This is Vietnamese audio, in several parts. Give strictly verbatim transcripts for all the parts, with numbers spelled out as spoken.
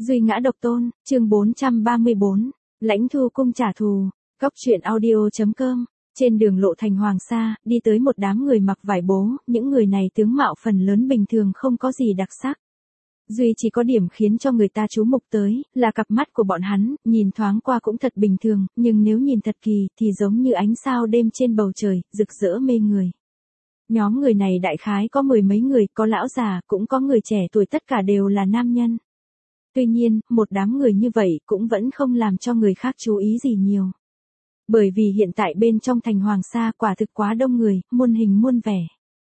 Duy ngã độc tôn, chương bốn trăm ba mươi bốn, Lãnh Thu cung trả thù, Cóc truyện audio.com. Trên đường lộ thành Hoàng Sa, đi tới một đám người mặc vải bố, những người này tướng mạo phần lớn bình thường không có gì đặc sắc. Duy chỉ có điểm khiến cho người ta chú mục tới, là cặp mắt của bọn hắn, nhìn thoáng qua cũng thật bình thường, nhưng nếu nhìn thật kỳ, thì giống như ánh sao đêm trên bầu trời, rực rỡ mê người. Nhóm người này đại khái có mười mấy người, có lão già, cũng có người trẻ tuổi, tất cả đều là nam nhân. Tuy nhiên, một đám người như vậy cũng vẫn không làm cho người khác chú ý gì nhiều. Bởi vì hiện tại bên trong thành Hoàng Sa quả thực quá đông người, muôn hình muôn vẻ.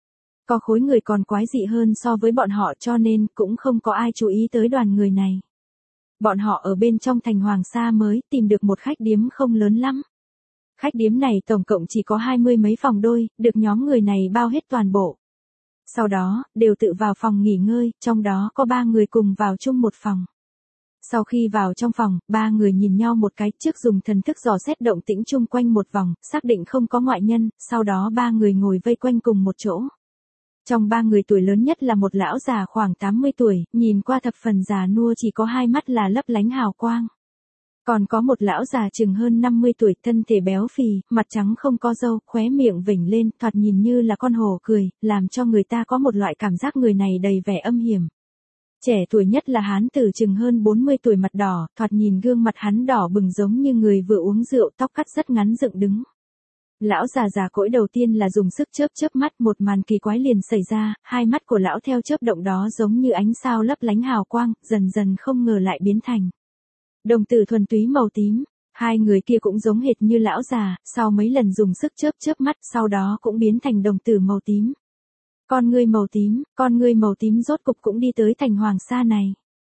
Có khối người còn quái dị hơn so với bọn họ, cho nên cũng không có ai chú ý tới đoàn người này. Bọn họ ở bên trong thành Hoàng Sa mới tìm được một khách điếm không lớn lắm. Khách điếm này tổng cộng chỉ có hai mươi mấy phòng đôi, được nhóm người này bao hết toàn bộ. Sau đó, đều tự vào phòng nghỉ ngơi, trong đó có ba người cùng vào chung một phòng. Sau khi vào trong phòng, ba người nhìn nhau một cái, trước dùng thần thức dò xét động tĩnh chung quanh một vòng, xác định không có ngoại nhân, sau đó ba người ngồi vây quanh cùng một chỗ. Trong ba người tuổi lớn nhất là một lão già khoảng tám mươi tuổi, nhìn qua thập phần già nua, chỉ có hai mắt là lấp lánh hào quang. Còn có một lão già chừng hơn năm mươi tuổi, thân thể béo phì, mặt trắng không có râu, khóe miệng vểnh lên, thoạt nhìn như là con hổ cười, làm cho người ta có một loại cảm giác người này đầy vẻ âm hiểm. Trẻ tuổi nhất là hán tử chừng hơn bốn mươi tuổi, mặt đỏ, thoạt nhìn gương mặt hắn đỏ bừng giống như người vừa uống rượu, tóc cắt rất ngắn dựng đứng. Lão già già cỗi đầu tiên là dùng sức chớp chớp mắt, một màn kỳ quái liền xảy ra, hai mắt của lão theo chớp động đó giống như ánh sao lấp lánh hào quang, dần dần không ngờ lại biến thành đồng tử thuần túy màu tím. Hai người kia cũng giống hệt như lão già, sau mấy lần dùng sức chớp chớp mắt, sau đó cũng biến thành đồng tử màu tím. Con ngươi màu tím, con ngươi màu tím rốt cục cũng đi tới thành Hoàng Sa này.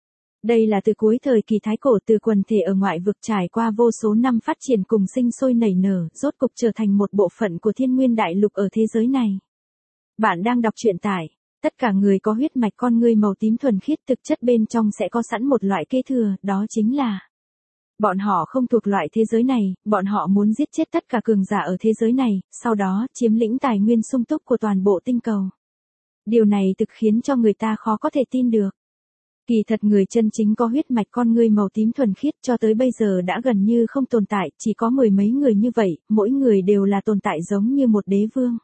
Đây là từ cuối thời kỳ Thái Cổ, từ quần thể ở ngoại vực trải qua vô số năm phát triển cùng sinh sôi nảy nở, rốt cục trở thành một bộ phận của thiên nguyên đại lục ở thế giới này. Bạn đang đọc truyện tại, tất cả người có huyết mạch con ngươi màu tím thuần khiết, thực chất bên trong sẽ có sẵn một loại kế thừa, đó chính là bọn họ không thuộc loại thế giới này, bọn họ muốn giết chết tất cả cường giả ở thế giới này, sau đó chiếm lĩnh tài nguyên sung túc của toàn bộ tinh cầu. Điều này thực khiến cho người ta khó có thể tin được. Kỳ thật người chân chính có huyết mạch con ngươi màu tím thuần khiết cho tới bây giờ đã gần như không tồn tại, chỉ có mười mấy người như vậy, mỗi người đều là tồn tại giống như một đế vương.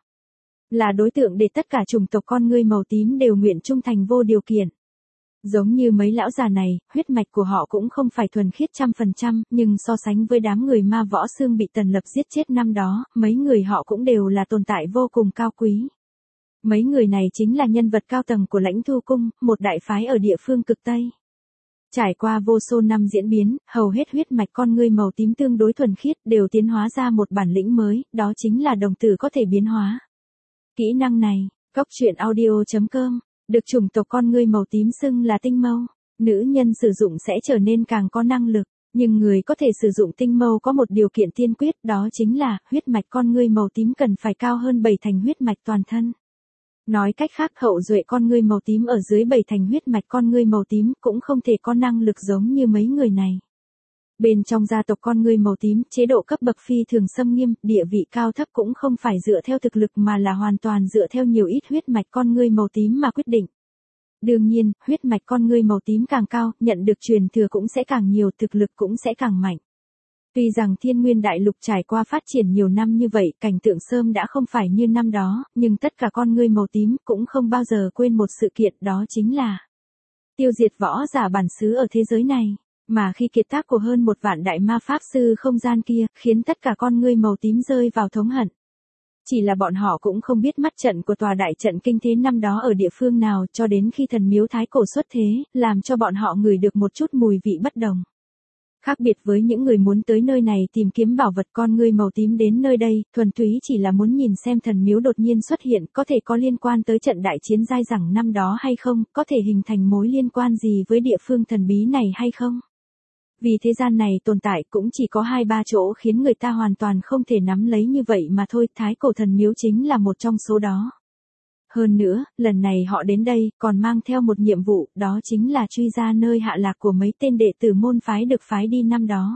Là đối tượng để tất cả chủng tộc con ngươi màu tím đều nguyện trung thành vô điều kiện. Giống như mấy lão già này, huyết mạch của họ cũng không phải thuần khiết trăm phần trăm, nhưng so sánh với đám người ma võ xương bị Tần Lập giết chết năm đó, mấy người họ cũng đều là tồn tại vô cùng cao quý. Mấy người này chính là nhân vật cao tầng của Lãnh Thu cung, một đại phái ở địa phương cực Tây. Trải qua vô số năm diễn biến, hầu hết huyết mạch con ngươi màu tím tương đối thuần khiết đều tiến hóa ra một bản lĩnh mới, đó chính là đồng tử có thể biến hóa. Kỹ năng này, Cóc truyện audio.com, được chủng tộc con ngươi màu tím xưng là tinh mâu. Nữ nhân sử dụng sẽ trở nên càng có năng lực, nhưng người có thể sử dụng tinh mâu có một điều kiện tiên quyết, đó chính là huyết mạch con ngươi màu tím cần phải cao hơn bảy thành huyết mạch toàn thân. Nói cách khác, hậu duệ con ngươi màu tím ở dưới bảy thành huyết mạch con ngươi màu tím cũng không thể có năng lực giống như mấy người này. Bên trong gia tộc con ngươi màu tím, chế độ cấp bậc phi thường xâm nghiêm, địa vị cao thấp cũng không phải dựa theo thực lực mà là hoàn toàn dựa theo nhiều ít huyết mạch con ngươi màu tím mà quyết định. Đương nhiên, huyết mạch con ngươi màu tím càng cao, nhận được truyền thừa cũng sẽ càng nhiều, thực lực cũng sẽ càng mạnh. Tuy rằng thiên nguyên đại lục trải qua phát triển nhiều năm như vậy, cảnh tượng sớm đã không phải như năm đó, nhưng tất cả con ngươi màu tím cũng không bao giờ quên một sự kiện, đó chính là tiêu diệt võ giả bản xứ ở thế giới này. Mà khi kiệt tác của hơn một vạn đại ma pháp sư không gian kia, khiến tất cả con ngươi màu tím rơi vào thống hận. Chỉ là bọn họ cũng không biết mắt trận của tòa đại trận kinh thế năm đó ở địa phương nào, cho đến khi thần miếu Thái Cổ xuất thế, làm cho bọn họ ngửi được một chút mùi vị bất đồng. Khác biệt với những người muốn tới nơi này tìm kiếm bảo vật, con ngươi màu tím đến nơi đây, thuần túy chỉ là muốn nhìn xem thần miếu đột nhiên xuất hiện, có thể có liên quan tới trận đại chiến dai dẳng năm đó hay không, có thể hình thành mối liên quan gì với địa phương thần bí này hay không. Vì thế gian này tồn tại cũng chỉ có hai ba chỗ khiến người ta hoàn toàn không thể nắm lấy như vậy mà thôi, Thái Cổ thần miếu chính là một trong số đó. Hơn nữa, lần này họ đến đây, còn mang theo một nhiệm vụ, đó chính là truy ra nơi hạ lạc của mấy tên đệ tử môn phái được phái đi năm đó.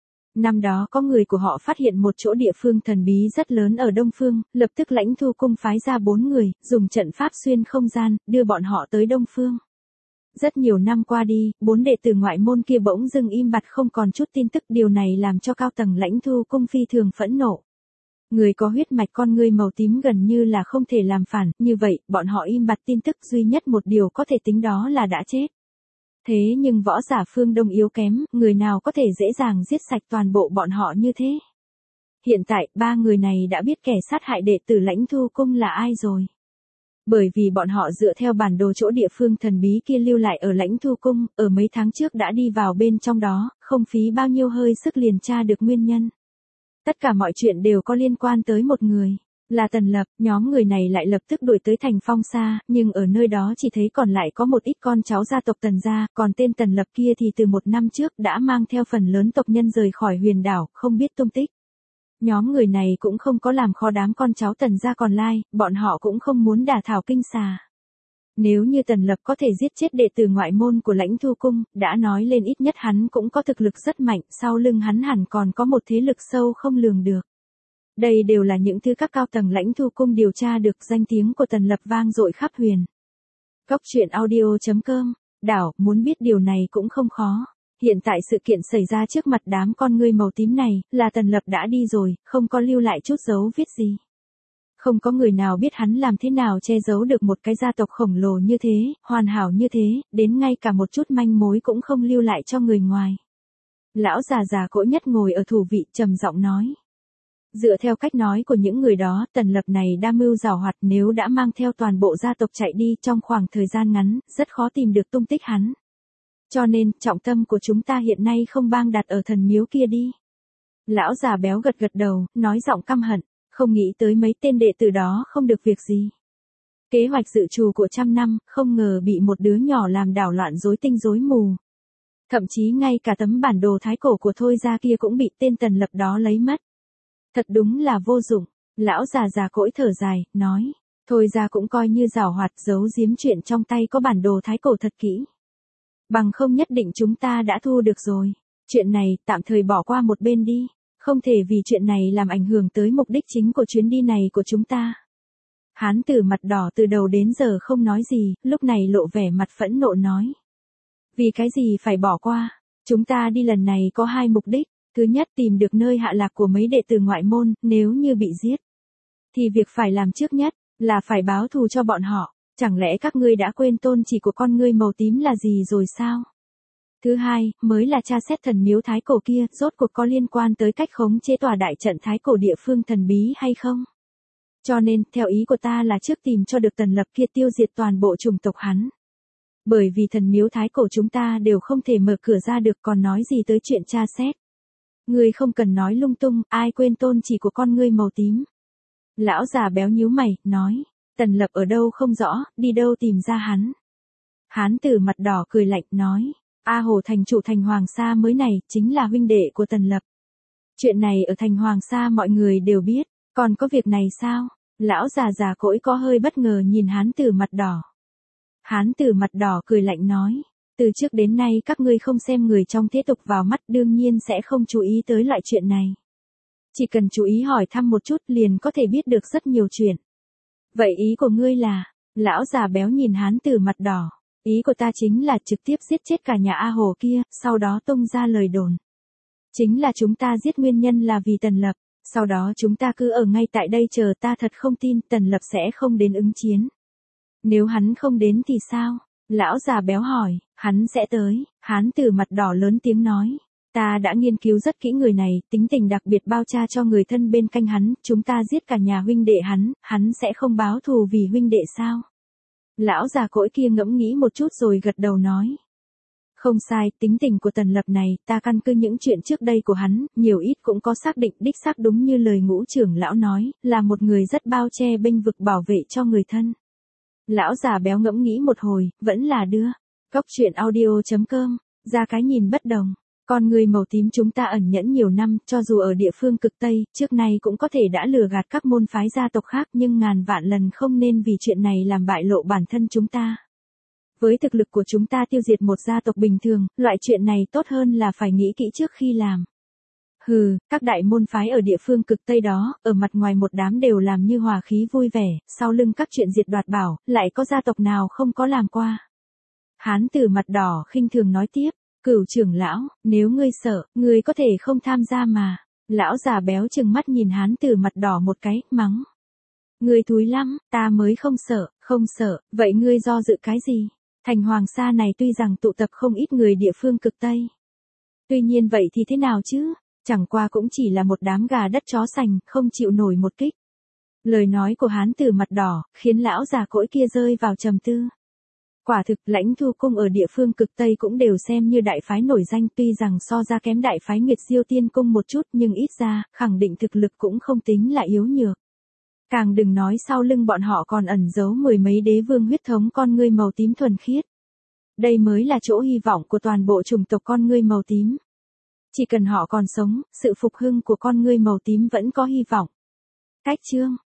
Năm đó có người của họ phát hiện một chỗ địa phương thần bí rất lớn ở Đông Phương, lập tức Lãnh Thu cung phái ra bốn người, dùng trận pháp xuyên không gian, đưa bọn họ tới Đông Phương. Rất nhiều năm qua đi, bốn đệ tử ngoại môn kia bỗng dưng im bặt không còn chút tin tức, điều này làm cho cao tầng Lãnh Thu Cung phi thường phẫn nộ. Người có huyết mạch con ngươi màu tím gần như là không thể làm phản, như vậy, bọn họ im bặt tin tức duy nhất một điều có thể tính đó là đã chết. Thế nhưng võ giả phương Đông yếu kém, người nào có thể dễ dàng giết sạch toàn bộ bọn họ như thế? Hiện tại, ba người này đã biết kẻ sát hại đệ tử Lãnh Thu Cung là ai rồi. Bởi vì bọn họ dựa theo bản đồ chỗ địa phương thần bí kia lưu lại ở Lãnh Thu Cung, ở mấy tháng trước đã đi vào bên trong đó, không phí bao nhiêu hơi sức liền tra được nguyên nhân. Tất cả mọi chuyện đều có liên quan tới một người, là Tần Lập. Nhóm người này lại lập tức đuổi tới thành Phong Sa, nhưng ở nơi đó chỉ thấy còn lại có một ít con cháu gia tộc Tần gia, còn tên Tần Lập kia thì từ một năm trước đã mang theo phần lớn tộc nhân rời khỏi huyền đảo, không biết tung tích. Nhóm người này cũng không có làm khó đám con cháu Tần gia còn lai, bọn họ cũng không muốn đả thảo kinh xà. Nếu như Tần Lập có thể giết chết đệ tử ngoại môn của Lãnh Thu Cung, đã nói lên ít nhất hắn cũng có thực lực rất mạnh, sau lưng hắn hẳn còn có một thế lực sâu không lường được. Đây đều là những thứ các cao tầng Lãnh Thu Cung điều tra được, danh tiếng của Tần Lập vang dội khắp huyền. Góc truyện audio chấm com, đảo, muốn biết điều này cũng không khó. Hiện tại sự kiện xảy ra trước mặt đám con ngươi màu tím này, là Tần Lập đã đi rồi, không có lưu lại chút dấu viết gì. Không có người nào biết hắn làm thế nào che giấu được một cái gia tộc khổng lồ như thế, hoàn hảo như thế, đến ngay cả một chút manh mối cũng không lưu lại cho người ngoài. Lão già già cỗi nhất ngồi ở thủ vị trầm giọng nói. Dựa theo cách nói của những người đó, Tần Lập này đa mưu giảo hoạt, nếu đã mang theo toàn bộ gia tộc chạy đi trong khoảng thời gian ngắn, rất khó tìm được tung tích hắn. Cho nên, trọng tâm của chúng ta hiện nay không bang đặt ở thần miếu kia đi. Lão già béo gật gật đầu, nói giọng căm hận, không nghĩ tới mấy tên đệ tử đó không được việc gì. Kế hoạch dự trù của trăm năm, không ngờ bị một đứa nhỏ làm đảo loạn rối tinh rối mù. Thậm chí ngay cả tấm bản đồ thái cổ của Thôi gia kia cũng bị tên Tần Lập đó lấy mất. Thật đúng là vô dụng, lão già già cỗi thở dài, nói, Thôi gia cũng coi như giảo hoạt giấu giếm chuyện trong tay có bản đồ thái cổ thật kỹ. Bằng không nhất định chúng ta đã thu được rồi. Chuyện này, tạm thời bỏ qua một bên đi. Không thể vì chuyện này làm ảnh hưởng tới mục đích chính của chuyến đi này của chúng ta. Hán tử mặt đỏ từ đầu đến giờ không nói gì, lúc này lộ vẻ mặt phẫn nộ nói. Vì cái gì phải bỏ qua? Chúng ta đi lần này có hai mục đích. Thứ nhất, tìm được nơi hạ lạc của mấy đệ tử ngoại môn, nếu như bị giết. Thì việc phải làm trước nhất, là phải báo thù cho bọn họ. Chẳng lẽ các ngươi đã quên tôn chỉ của con ngươi màu tím là gì rồi sao? Thứ hai, mới là tra xét thần miếu thái cổ kia, rốt cuộc có liên quan tới cách khống chế tòa đại trận thái cổ địa phương thần bí hay không? Cho nên, theo ý của ta là trước tìm cho được Tần Lập kia tiêu diệt toàn bộ chủng tộc hắn. Bởi vì thần miếu thái cổ chúng ta đều không thể mở cửa ra được, còn nói gì tới chuyện tra xét. Ngươi không cần nói lung tung, ai quên tôn chỉ của con ngươi màu tím. Lão già béo nhíu mày, nói, Tần Lập ở đâu không rõ, đi đâu tìm ra hắn. Hán tử mặt đỏ cười lạnh, nói, A Hồ thành chủ thành Hoàng Sa mới này, chính là huynh đệ của Tần Lập. Chuyện này ở thành Hoàng Sa mọi người đều biết, còn có việc này sao? Lão già già cỗi có hơi bất ngờ nhìn hán tử mặt đỏ. Hán tử mặt đỏ cười lạnh nói, từ trước đến nay các ngươi không xem người trong thế tục vào mắt, đương nhiên sẽ không chú ý tới loại chuyện này. Chỉ cần chú ý hỏi thăm một chút liền có thể biết được rất nhiều chuyện. Vậy ý của ngươi là, lão già béo nhìn hán tử mặt đỏ, ý của ta chính là trực tiếp giết chết cả nhà A Hồ kia, sau đó tung ra lời đồn. Chính là chúng ta giết nguyên nhân là vì Tần Lập, sau đó chúng ta cứ ở ngay tại đây chờ, ta thật không tin Tần Lập sẽ không đến ứng chiến. Nếu hắn không đến thì sao? Lão già béo hỏi, hắn sẽ tới, hán tử mặt đỏ lớn tiếng nói. Ta đã nghiên cứu rất kỹ người này, tính tình đặc biệt bao cha cho người thân bên cạnh hắn, chúng ta giết cả nhà huynh đệ hắn, hắn sẽ không báo thù vì huynh đệ sao? Lão già cỗi kia ngẫm nghĩ một chút rồi gật đầu nói. Không sai, tính tình của Tần Lập này, ta căn cứ những chuyện trước đây của hắn, nhiều ít cũng có xác định đích xác đúng như lời ngũ trưởng lão nói, là một người rất bao che bênh vực bảo vệ cho người thân. Lão già béo ngẫm nghĩ một hồi, vẫn là đưa. Góc truyện audio chấm com, ra cái nhìn bất đồng. Con người màu tím chúng ta ẩn nhẫn nhiều năm, cho dù ở địa phương cực Tây, trước nay cũng có thể đã lừa gạt các môn phái gia tộc khác, nhưng ngàn vạn lần không nên vì chuyện này làm bại lộ bản thân chúng ta. Với thực lực của chúng ta tiêu diệt một gia tộc bình thường, loại chuyện này tốt hơn là phải nghĩ kỹ trước khi làm. Hừ, các đại môn phái ở địa phương cực Tây đó, ở mặt ngoài một đám đều làm như hòa khí vui vẻ, sau lưng các chuyện diệt đoạt bảo, lại có gia tộc nào không có làm qua. Hán tử mặt đỏ khinh thường nói tiếp, Cửu trưởng lão, nếu ngươi sợ, ngươi có thể không tham gia mà. Lão già béo trừng mắt nhìn hán tử mặt đỏ một cái, mắng. Ngươi thúi lắm, ta mới không sợ, không sợ, vậy ngươi do dự cái gì? Thành Hoàng Sa này tuy rằng tụ tập không ít người địa phương cực Tây. Tuy nhiên vậy thì thế nào chứ? Chẳng qua cũng chỉ là một đám gà đất chó sành, không chịu nổi một kích. Lời nói của hán tử mặt đỏ, khiến lão già cỗi kia rơi vào trầm tư. Quả thực, Lãnh Thu Cung ở địa phương cực Tây cũng đều xem như đại phái nổi danh, tuy rằng so ra kém đại phái Nguyệt Diêu Tiên Cung một chút, nhưng ít ra, khẳng định thực lực cũng không tính là yếu nhược. Càng đừng nói sau lưng bọn họ còn ẩn giấu mười mấy đế vương huyết thống con ngươi màu tím thuần khiết. Đây mới là chỗ hy vọng của toàn bộ chủng tộc con ngươi màu tím. Chỉ cần họ còn sống, sự phục hưng của con ngươi màu tím vẫn có hy vọng. Cách chương